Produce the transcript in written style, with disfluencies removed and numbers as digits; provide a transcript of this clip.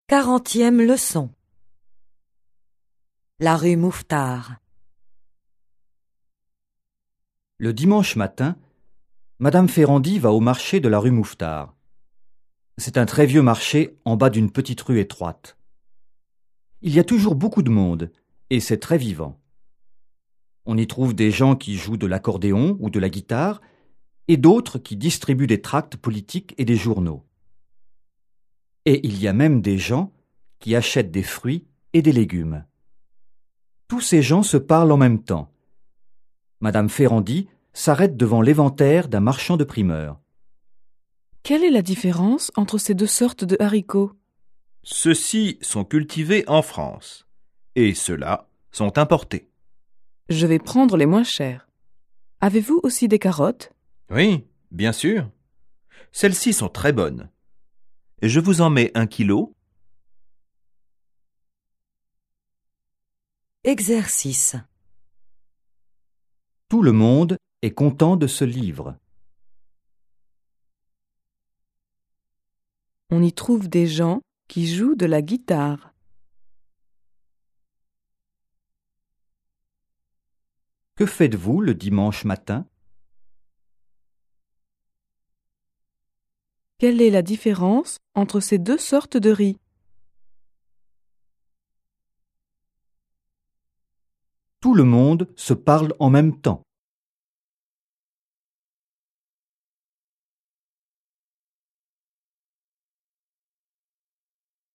40e leçon. La rue Mouffetard. Le dimanche matin, Madame Ferrandi va au marché de la rue Mouffetard. C'est un très vieux marché en bas d'une petite rue étroite. Il y a toujours beaucoup de monde et c'est très vivant. On y trouve des gens qui jouent de l'accordéon ou de la guitare et d'autres qui distribuent des tracts politiques et des journaux. Et il y a même des gens qui achètent des fruits et des légumes. Tous ces gens se parlent en même temps. Madame Ferrandi s'arrête devant l'éventaire d'un marchand de primeurs. Quelle est la différence entre ces deux sortes de haricots? Ceux-ci sont cultivés en France et ceux-là sont importés. Je vais prendre les moins chers. Avez-vous aussi des carottes? Oui, bien sûr. Celles-ci sont très bonnes. Je vous en mets 1 kilo. Exercice. Tout le monde est content de ce livre. On y trouve des gens qui jouent de la guitare. Que faites-vous le dimanche matin? Quelle est la différence entre ces deux sortes de riz? Tout le monde se parle en même temps.